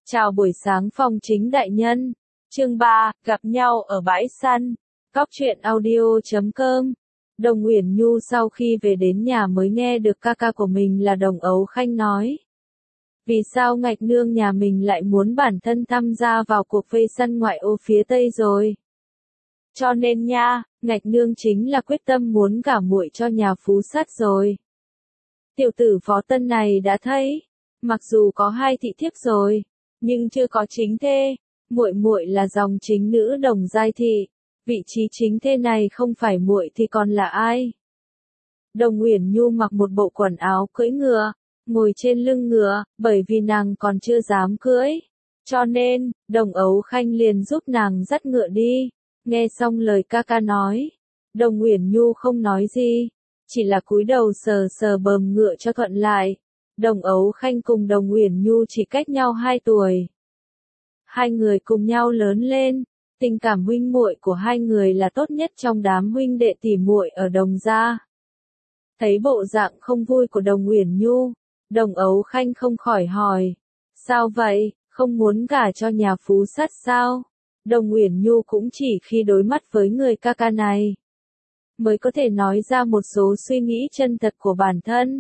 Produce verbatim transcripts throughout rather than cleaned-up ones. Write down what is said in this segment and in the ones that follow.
Chào buổi sáng phong chính đại nhân. Chương ba, gặp nhau ở bãi săn. Cóc truyện audio chấm com. Đồng Uyển Nhu sau khi về đến nhà mới nghe được ca ca của mình là Đồng Ấu Khanh nói. Vì sao Ngạch Nương nhà mình lại muốn bản thân tham gia vào cuộc vây săn ngoại ô phía Tây rồi? Cho nên nha, Ngạch Nương chính là quyết tâm muốn gả muội cho nhà Phú Sát rồi. Tiểu tử Phó Tân này đã thấy, mặc dù có hai thị thiếp rồi, nhưng chưa có chính thê. Muội muội là dòng chính nữ Đồng giai thị, vị trí chính thê này không phải muội thì còn là ai? Đồng Uyển Nhu mặc một bộ quần áo cưỡi ngựa, ngồi trên lưng ngựa, bởi vì nàng còn chưa dám cưỡi, cho nên Đồng Ấu Khanh liền giúp nàng dắt ngựa đi. Nghe xong lời ca ca nói, Đồng Uyển Nhu không nói gì, chỉ là cúi đầu sờ sờ bờm ngựa cho thuận lại. Đồng Ấu Khanh cùng Đồng Uyển Nhu chỉ cách nhau hai tuổi. Hai người cùng nhau lớn lên, tình cảm huynh muội của hai người là tốt nhất trong đám huynh đệ tỷ muội ở Đồng gia. Thấy bộ dạng không vui của Đồng Uyển Nhu, Đồng Ấu Khanh không khỏi hỏi, sao vậy, không muốn gả cho nhà Phú Sát sao? Đồng Uyển Nhu cũng chỉ khi đối mắt với người ca ca này, mới có thể nói ra một số suy nghĩ chân thật của bản thân.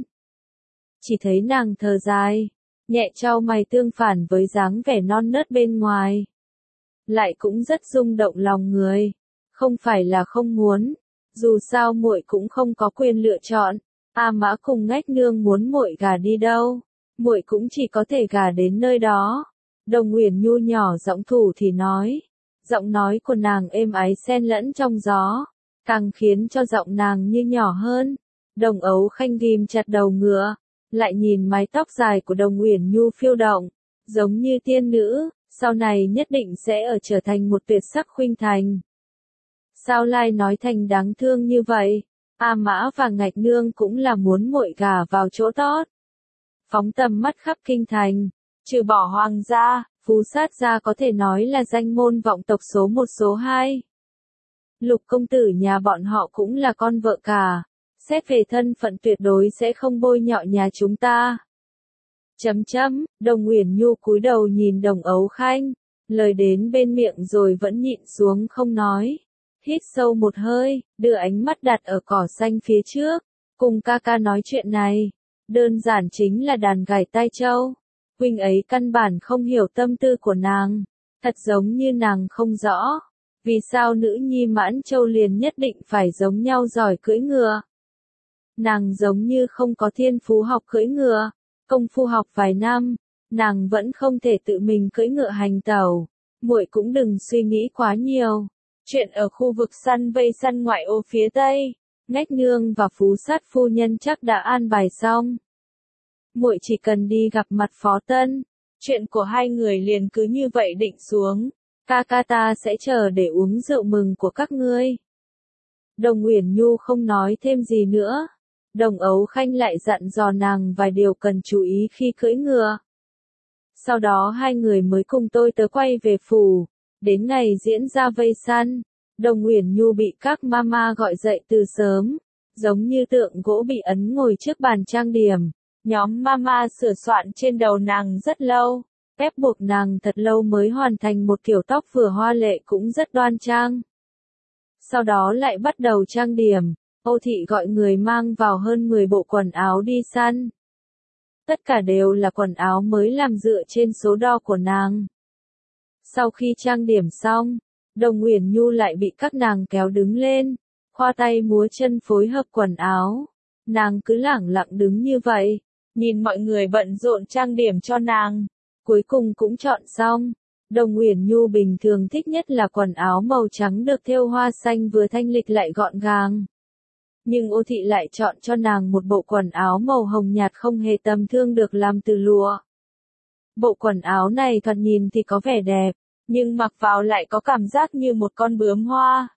Chỉ thấy nàng thở dài, nhẹ chau mày tương phản với dáng vẻ non nớt bên ngoài. Lại cũng rất rung động lòng người, không phải là không muốn, dù sao muội cũng không có quyền lựa chọn. A Mã cùng Ngách Nương muốn muội gả đi đâu, muội cũng chỉ có thể gả đến nơi đó. Đồng Uyển Nhu nhỏ giọng thủ thì nói, giọng nói của nàng êm ái xen lẫn trong gió, càng khiến cho giọng nàng như nhỏ hơn. Đồng Ấu Khanh ghim chặt đầu ngựa, lại nhìn mái tóc dài của Đồng Uyển Nhu phiêu động, giống như tiên nữ, sau này nhất định sẽ ở trở thành một tuyệt sắc khuynh thành. Sao lại nói thành đáng thương như vậy? A Mã và Ngạch Nương cũng là muốn muội gả vào chỗ tốt. Phóng tầm mắt khắp kinh thành, trừ bỏ Hoàng gia, Phú Sát gia có thể nói là danh môn vọng tộc số một số hai. Lục công tử nhà bọn họ cũng là con vợ cả, xét về thân phận tuyệt đối sẽ không bôi nhọ nhà chúng ta. Chấm chấm, Đồng Uyển Nhu cúi đầu nhìn Đồng Ấu Khanh, lời đến bên miệng rồi vẫn nhịn xuống không nói. Hít sâu một hơi, đưa ánh mắt đặt ở cỏ xanh phía trước, cùng ca ca nói chuyện này. Đơn giản chính là đàn gảy tai trâu. Huynh ấy căn bản không hiểu tâm tư của nàng, thật giống như nàng không rõ. Vì sao nữ nhi Mãn Châu liền nhất định phải giống nhau giỏi cưỡi ngựa? Nàng giống như không có thiên phú học cưỡi ngựa, công phu học vài năm, nàng vẫn không thể tự mình cưỡi ngựa hành tẩu. Muội cũng đừng suy nghĩ quá nhiều. Chuyện ở khu vực săn vây săn ngoại ô phía Tây, Ngách Nương và Phú Sát phu nhân chắc đã an bài xong. Muội chỉ cần đi gặp mặt Phó Tân, chuyện của hai người liền cứ như vậy định xuống. Ca ca ta sẽ chờ để uống rượu mừng của các ngươi. Đồng Uyển Nhu không nói thêm gì nữa. Đồng Ấu Khanh lại dặn dò nàng vài điều cần chú ý khi cưỡi ngựa. Sau đó hai người mới cùng tôi tớ quay về phủ. Đến ngày diễn ra vây săn, Đồng Uyển Nhu bị các mama gọi dậy từ sớm, giống như tượng gỗ bị ấn ngồi trước bàn trang điểm. Nhóm mama sửa soạn trên đầu nàng rất lâu, ép buộc nàng thật lâu mới hoàn thành một kiểu tóc vừa hoa lệ cũng rất đoan trang. Sau đó lại bắt đầu trang điểm, Âu Thị gọi người mang vào hơn mười bộ quần áo đi săn. Tất cả đều là quần áo mới làm dựa trên số đo của nàng. Sau khi trang điểm xong, Đồng Uyển Nhu lại bị các nàng kéo đứng lên, khoa tay múa chân phối hợp quần áo. Nàng cứ lẳng lặng đứng như vậy, nhìn mọi người bận rộn trang điểm cho nàng. Cuối cùng cũng chọn xong. Đồng Uyển Nhu bình thường thích nhất là quần áo màu trắng được thêu hoa xanh vừa thanh lịch lại gọn gàng. Nhưng Ô Thị lại chọn cho nàng một bộ quần áo màu hồng nhạt không hề tầm thường được làm từ lụa. Bộ quần áo này thoạt nhìn thì có vẻ đẹp, nhưng mặc vào lại có cảm giác như một con bướm hoa.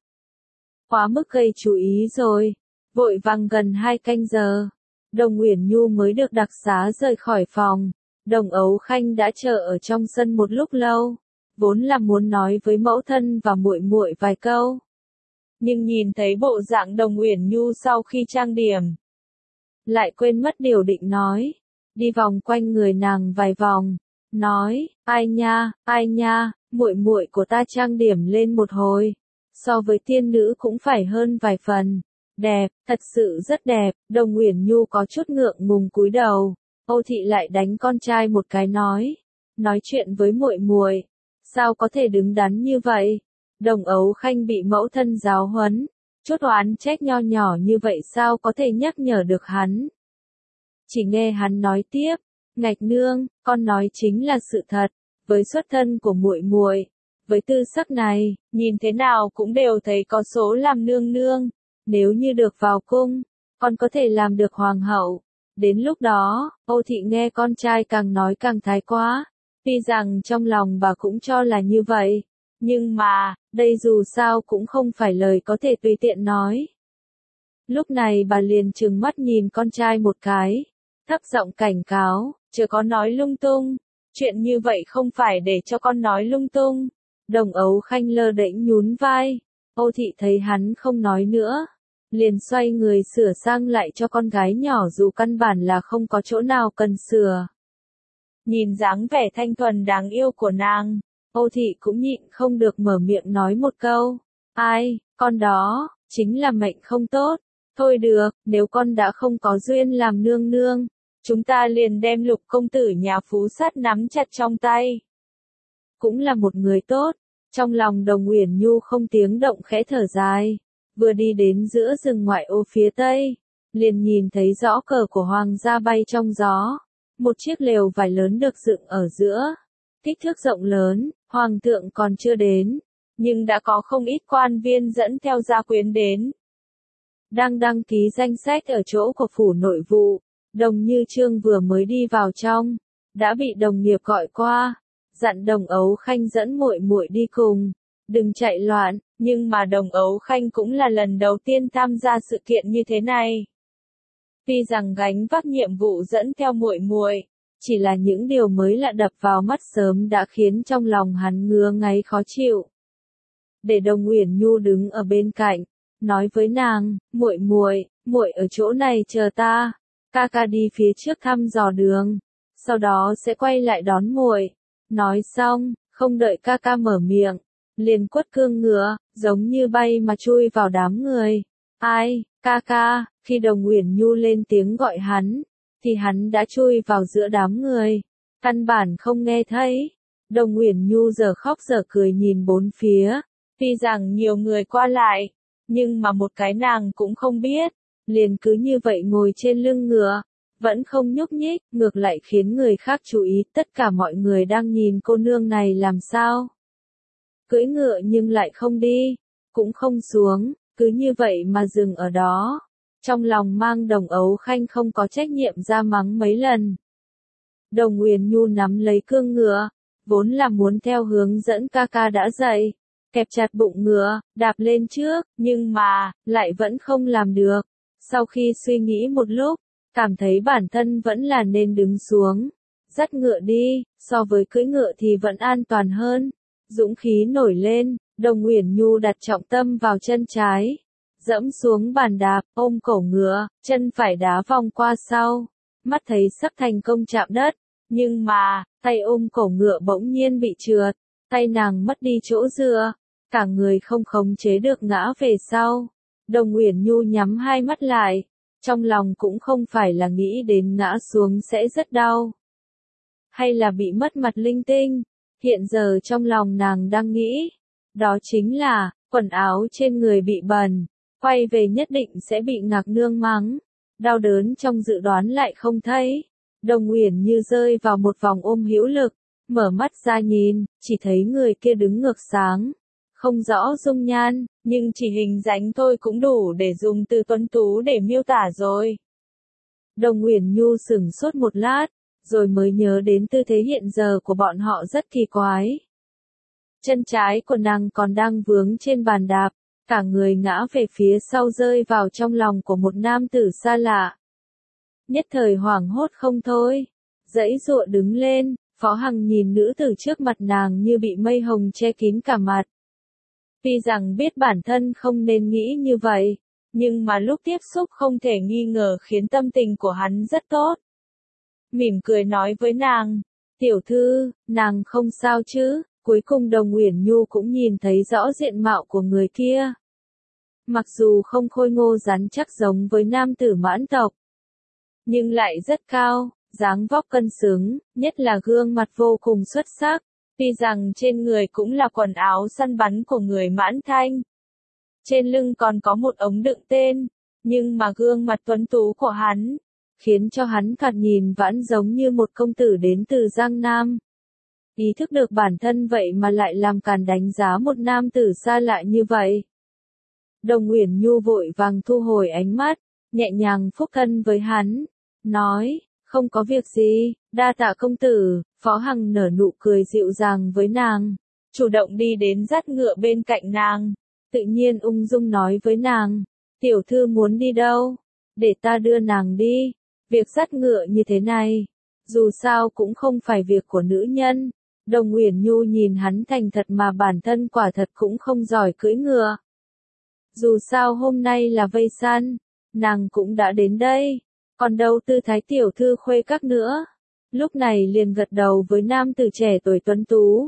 Quá mức gây chú ý rồi. Vội vàng gần hai canh giờ, Đồng Uyển Nhu mới được đặc xá rời khỏi phòng. Đồng Ấu Khanh đã chờ ở trong sân một lúc lâu, vốn là muốn nói với mẫu thân và muội muội vài câu. Nhưng nhìn thấy bộ dạng Đồng Uyển Nhu sau khi trang điểm, lại quên mất điều định nói, đi vòng quanh người nàng vài vòng, nói, ai nha, ai nha, muội muội của ta trang điểm lên một hồi, so với tiên nữ cũng phải hơn vài phần. Đẹp, thật sự rất đẹp. Đồng Uyển Nhu có chút ngượng ngùng cúi đầu. Âu Thị lại đánh con trai một cái nói, nói chuyện với muội muội, sao có thể đứng đắn như vậy? Đồng Ấu Khanh bị mẫu thân giáo huấn, chút oán trách nho nhỏ như vậy sao có thể nhắc nhở được hắn? Chỉ nghe hắn nói tiếp, Ngạch nương, con nói chính là sự thật, với xuất thân của muội muội, với tư sắc này, nhìn thế nào cũng đều thấy có số làm nương nương, nếu như được vào cung, con có thể làm được hoàng hậu. Đến lúc đó, Âu Thị nghe con trai càng nói càng thái quá, tuy rằng trong lòng bà cũng cho là như vậy, nhưng mà, đây dù sao cũng không phải lời có thể tùy tiện nói. Lúc này bà liền trừng mắt nhìn con trai một cái, thấp giọng cảnh cáo, chớ có nói lung tung, chuyện như vậy không phải để cho con nói lung tung. Đồng Ấu Khanh lơ đễnh nhún vai, Âu Thị thấy hắn không nói nữa, liền xoay người sửa sang lại cho con gái nhỏ dù căn bản là không có chỗ nào cần sửa. Nhìn dáng vẻ thanh thuần đáng yêu của nàng, Âu Thị cũng nhịn không được mở miệng nói một câu, ai, con đó, chính là mệnh không tốt. Thôi được, nếu con đã không có duyên làm nương nương, chúng ta liền đem Lục công tử nhà Phú Sát nắm chặt trong tay. Cũng là một người tốt, trong lòng Đồng Uyển Nhu không tiếng động khẽ thở dài, vừa đi đến giữa rừng ngoại ô phía tây, liền nhìn thấy rõ cờ của hoàng gia bay trong gió, một chiếc lều vải lớn được dựng ở giữa, kích thước rộng lớn, hoàng thượng còn chưa đến, nhưng đã có không ít quan viên dẫn theo gia quyến đến. Đang đăng ký danh sách ở chỗ của phủ nội vụ, Đồng Như Trương vừa mới đi vào trong, đã bị đồng nghiệp gọi qua, dặn Đồng Ấu Khanh dẫn muội muội đi cùng, đừng chạy loạn, nhưng mà Đồng Ấu Khanh cũng là lần đầu tiên tham gia sự kiện như thế này. Tuy rằng gánh vác nhiệm vụ dẫn theo muội muội, chỉ là những điều mới lạ đập vào mắt sớm đã khiến trong lòng hắn ngứa ngáy khó chịu. Để Đồng Uyển Nhu đứng ở bên cạnh, nói với nàng, muội muội, muội ở chỗ này chờ ta, ca ca đi phía trước thăm dò đường, sau đó sẽ quay lại đón muội. Nói xong, không đợi ca ca mở miệng, liền quất cương ngựa, giống như bay mà chui vào đám người. Ai, ca ca, khi Đồng Uyển Nhu lên tiếng gọi hắn, thì hắn đã chui vào giữa đám người, căn bản không nghe thấy. Đồng Uyển Nhu giờ khóc giờ cười nhìn bốn phía, tuy rằng nhiều người qua lại, nhưng mà một cái nàng cũng không biết, liền cứ như vậy ngồi trên lưng ngựa, vẫn không nhúc nhích, ngược lại khiến người khác chú ý, tất cả mọi người đang nhìn cô nương này làm sao. Cưỡi ngựa nhưng lại không đi, cũng không xuống, cứ như vậy mà dừng ở đó. Trong lòng mang Đồng Ấu Khanh không có trách nhiệm ra mắng mấy lần. Đồng Uyển Nhu nắm lấy cương ngựa, vốn là muốn theo hướng dẫn ca ca đã dạy, kẹp chặt bụng ngựa, đạp lên trước, nhưng mà, lại vẫn không làm được. Sau khi suy nghĩ một lúc, cảm thấy bản thân vẫn là nên đứng xuống, dắt ngựa đi, so với cưỡi ngựa thì vẫn an toàn hơn. Dũng khí nổi lên, Đồng Uyển Nhu đặt trọng tâm vào chân trái, dẫm xuống bàn đạp, ôm cổ ngựa, chân phải đá vòng qua sau, mắt thấy sắp thành công chạm đất, nhưng mà, tay ôm cổ ngựa bỗng nhiên bị trượt, tay nàng mất đi chỗ dựa, cả người không khống chế được ngã về sau. Đồng Uyển Nhu nhắm hai mắt lại, trong lòng cũng không phải là nghĩ đến ngã xuống sẽ rất đau, hay là bị mất mặt linh tinh, hiện giờ trong lòng nàng đang nghĩ, đó chính là, quần áo trên người bị bẩn, quay về nhất định sẽ bị Ngạc nương mắng, đau đớn trong dự đoán lại không thấy. Đồng Uyển Như rơi vào một vòng ôm hữu lực, mở mắt ra nhìn, chỉ thấy người kia đứng ngược sáng, không rõ dung nhan, nhưng chỉ hình dáng thôi cũng đủ để dùng từ tuấn tú để miêu tả rồi. Đồng Uyển Nhu sửng sốt một lát, rồi mới nhớ đến tư thế hiện giờ của bọn họ rất kỳ quái. Chân trái của nàng còn đang vướng trên bàn đạp, cả người ngã về phía sau rơi vào trong lòng của một nam tử xa lạ. Nhất thời hoảng hốt không thôi, giãy giụa đứng lên, Phó Hằng nhìn nữ tử trước mặt nàng như bị mây hồng che kín cả mặt. Tuy rằng biết bản thân không nên nghĩ như vậy, nhưng mà lúc tiếp xúc không thể nghi ngờ khiến tâm tình của hắn rất tốt. Mỉm cười nói với nàng, Tiểu thư, nàng không sao chứ? Cuối cùng Đồng Uyển Nhu cũng nhìn thấy rõ diện mạo của người kia. Mặc dù không khôi ngô rắn chắc giống với nam tử Mãn tộc, nhưng lại rất cao, dáng vóc cân xứng, nhất là gương mặt vô cùng xuất sắc. Tuy rằng trên người cũng là quần áo săn bắn của người Mãn Thanh, trên lưng còn có một ống đựng tên, nhưng mà gương mặt tuấn tú của hắn, khiến cho hắn thoạt nhìn vẫn giống như một công tử đến từ Giang Nam. Ý thức được bản thân vậy mà lại làm càn đánh giá một nam tử xa lạ như vậy. Đồng Uyển Nhu vội vàng thu hồi ánh mắt, nhẹ nhàng phúc thân với hắn, nói, không có việc gì, đa tạ công tử. Phó Hằng nở nụ cười dịu dàng với nàng, chủ động đi đến dắt ngựa bên cạnh nàng, tự nhiên ung dung nói với nàng, tiểu thư muốn đi đâu? Để ta đưa nàng đi. Việc dắt ngựa như thế này, dù sao cũng không phải việc của nữ nhân. Đồng Uyển Nhu nhìn hắn thành thật mà bản thân quả thật cũng không giỏi cưỡi ngựa. Dù sao hôm nay là vây săn, nàng cũng đã đến đây, còn đâu tư thái tiểu thư khuê các nữa. Lúc này liền gật đầu với nam tử trẻ tuổi tuấn tú.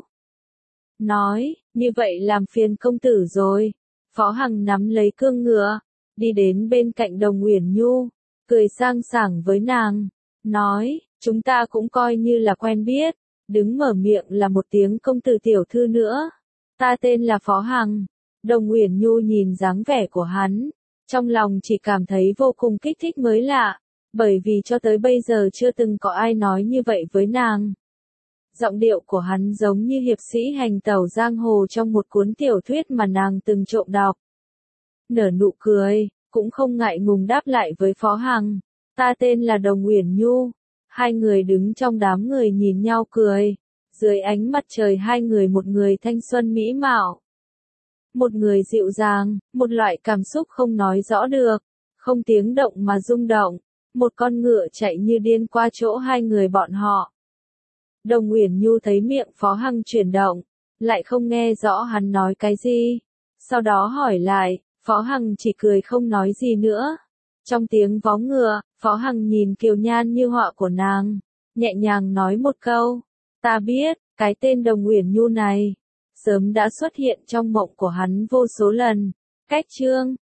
Nói, như vậy làm phiền công tử rồi. Phó Hằng nắm lấy cương ngựa, đi đến bên cạnh Đồng Uyển Nhu, cười sang sảng với nàng, nói, chúng ta cũng coi như là quen biết. Đứng mở miệng là một tiếng công tử tiểu thư nữa. Ta tên là Phó Hằng. Đồng Uyển Nhu nhìn dáng vẻ của hắn, trong lòng chỉ cảm thấy vô cùng kích thích mới lạ, bởi vì cho tới bây giờ chưa từng có ai nói như vậy với nàng. Giọng điệu của hắn giống như hiệp sĩ hành tẩu giang hồ trong một cuốn tiểu thuyết mà nàng từng trộm đọc. Nở nụ cười, cũng không ngại ngùng đáp lại với Phó Hằng, ta tên là Đồng Uyển Nhu. Hai người đứng trong đám người nhìn nhau cười, dưới ánh mặt trời hai người, một người thanh xuân mỹ mạo, một người dịu dàng, một loại cảm xúc không nói rõ được, không tiếng động mà rung động, một con ngựa chạy như điên qua chỗ hai người bọn họ. Đồng Uyển Nhu thấy miệng Phó Hằng chuyển động, lại không nghe rõ hắn nói cái gì, sau đó hỏi lại, Phó Hằng chỉ cười không nói gì nữa. Trong tiếng vó ngựa, Phó Hằng nhìn kiều nhan như họa của nàng, nhẹ nhàng nói một câu, ta biết, cái tên Đồng Uyển Nhu này, sớm đã xuất hiện trong mộng của hắn vô số lần. Cách chương